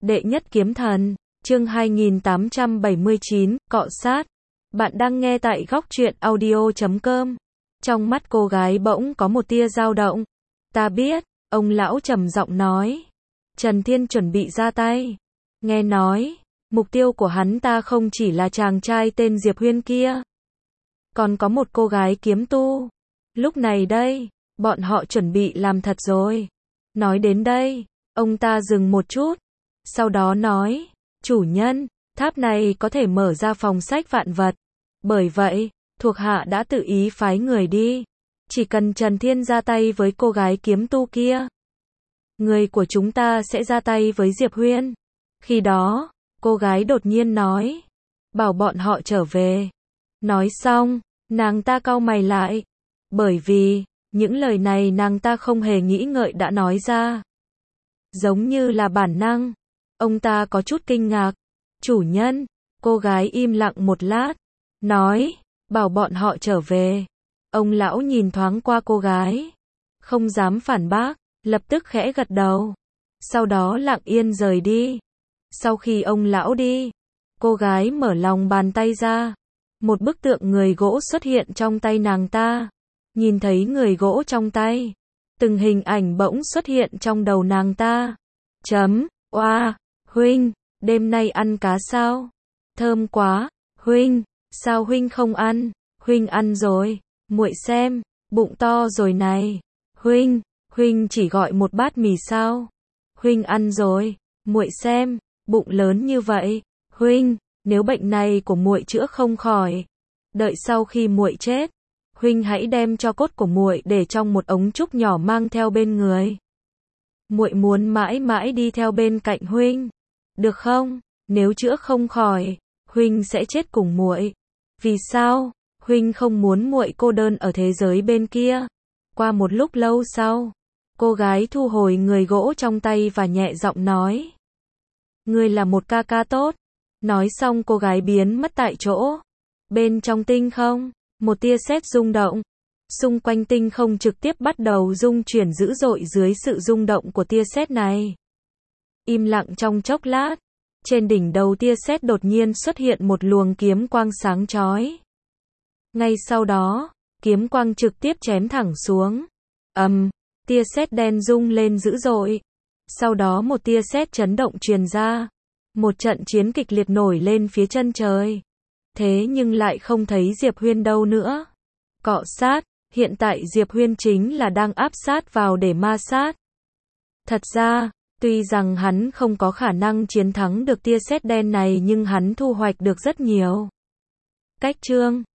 Đệ nhất kiếm thần, chương 2879, cọ sát. Bạn đang nghe tại góc truyện audio.com. Trong mắt cô gái bỗng có một tia dao động. Ta biết, ông lão trầm giọng nói. Trần Thiên chuẩn bị ra tay. Nghe nói, mục tiêu của hắn ta không chỉ là chàng trai tên Diệp Huyên kia. Còn có một cô gái kiếm tu. Lúc này đây, bọn họ chuẩn bị làm thật rồi. Nói đến đây, ông ta dừng một chút. Sau đó nói, chủ nhân, tháp này có thể mở ra phòng sách vạn vật. Bởi vậy, thuộc hạ đã tự ý phái người đi. Chỉ cần Trần Thiên ra tay với cô gái kiếm tu kia, người của chúng ta sẽ ra tay với Diệp Huyên. Khi đó, cô gái đột nhiên nói, bảo bọn họ trở về. Nói xong, nàng ta cau mày lại. Bởi vì, những lời này nàng ta không hề nghĩ ngợi đã nói ra. Giống như là bản năng. Ông ta có chút kinh ngạc. Chủ nhân, cô gái im lặng một lát. Nói, bảo bọn họ trở về. Ông lão nhìn thoáng qua cô gái. Không dám phản bác, lập tức khẽ gật đầu. Sau đó lặng yên rời đi. Sau khi ông lão đi, cô gái mở lòng bàn tay ra. Một bức tượng người gỗ xuất hiện trong tay nàng ta. Nhìn thấy người gỗ trong tay, từng hình ảnh bỗng xuất hiện trong đầu nàng ta. Oa, huynh, đêm nay ăn cá sao? Thơm quá, huynh, sao huynh không ăn? Huynh ăn rồi, muội xem, bụng to rồi này. Huynh chỉ gọi một bát mì sao? Huynh ăn rồi, muội xem, bụng lớn như vậy. Huynh, nếu bệnh này của muội chữa không khỏi, đợi sau khi muội chết, huynh hãy đem tro cốt của muội để trong một ống trúc nhỏ mang theo bên người. Muội muốn mãi mãi đi theo bên cạnh huynh, được không? Nếu chữa không khỏi, huynh sẽ chết cùng muội. Vì sao? Huynh không muốn muội cô đơn ở thế giới bên kia. Qua một lúc lâu sau, cô gái thu hồi người gỗ trong tay và nhẹ giọng nói. Ngươi là một ca ca tốt. Nói xong cô gái biến mất tại chỗ. Bên trong tinh không, một tia sét rung động. Xung quanh tinh không trực tiếp bắt đầu rung chuyển dữ dội dưới sự rung động của tia sét này. Im lặng trong chốc lát, trên đỉnh đầu tia sét đột nhiên xuất hiện một luồng kiếm quang sáng chói. Ngay sau đó, kiếm quang trực tiếp chém thẳng xuống. Tia sét đen rung lên dữ dội. Sau đó một tia sét chấn động truyền ra. Một trận chiến kịch liệt nổi lên phía chân trời. Thế nhưng lại không thấy Diệp Huyên đâu nữa. Cọ sát, hiện tại Diệp Huyên chính là đang áp sát vào để ma sát. Thật ra, tuy rằng hắn không có khả năng chiến thắng được tia sét đen này nhưng hắn thu hoạch được rất nhiều. Cách chương